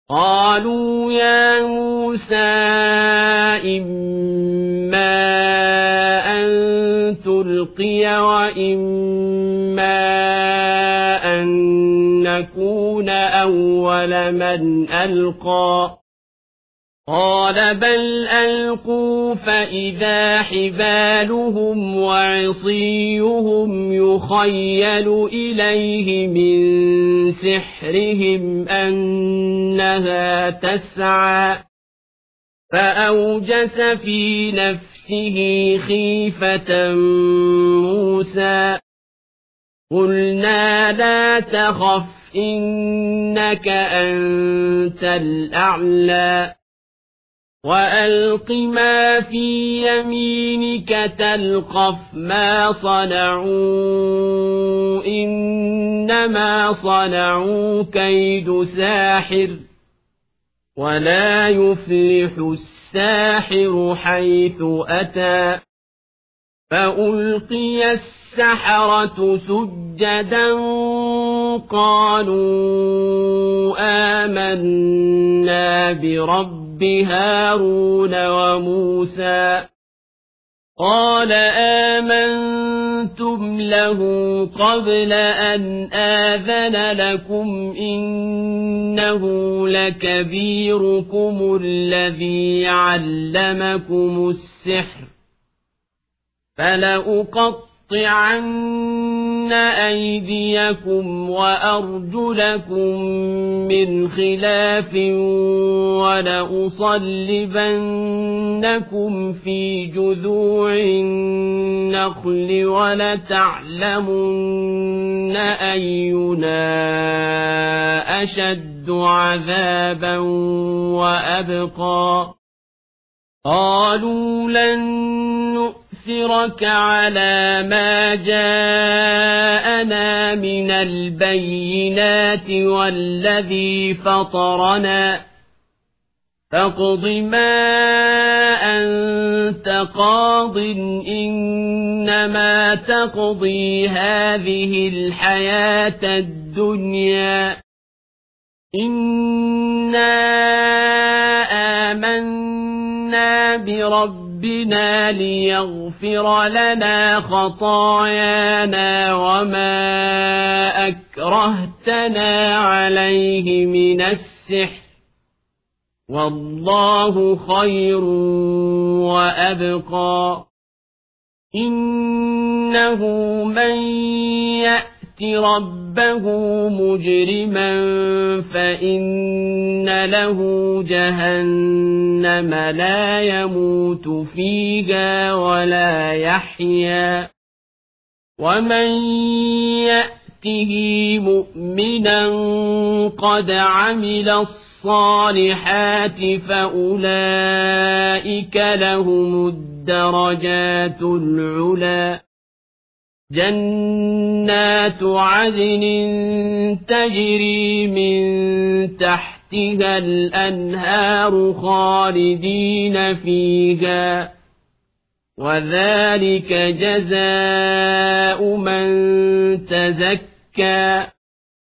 قالوا يا موسى إما أن تلقي وإما أن نكون أول من ألقى قال بل ألقوا فإذا حبالهم وعصيهم يخيل إليه من سحرهم أنها تسعى فأوجس في نفسه خيفة موسى قلنا لا تخف إنك أنت الأعلى وألق ما في يمينك تلقف ما صنعوا إنما صنعوا كيد ساحر ولا يفلح الساحر حيث أتى فألقي السحرة سجدا قالوا آمنا برب هارون وموسى قال آمنتم له قبل أن آذن لكم إنه لكبيركم الذي علمكم السحر فلأقطعن أيديكم وأرجلكم من خلاف ولأصلبنكم في جذوع النخل ولتعلمن أينا أشد عذابا وأبقى قالوا لن نؤثرك على ما جاءنا من البينات والذي فطرنا فاقض ما أنت قاض إنما تقضي هذه الحياة الدنيا إنا آمنا بربنا ليغفر لنا خطايانا وما أكرهتنا عليه من السحر والله خير وأبقى إنه من يأت ربه مجرما فإن له جهنم لا يموت فيها ولا يحيا ومن يأته مؤمنا قد عمل الصالحات فأولئك لهم الدرجات العلى جنات عدن تجري من تحتها الأنهار خالدين فيها وذلك جزاء من تزكى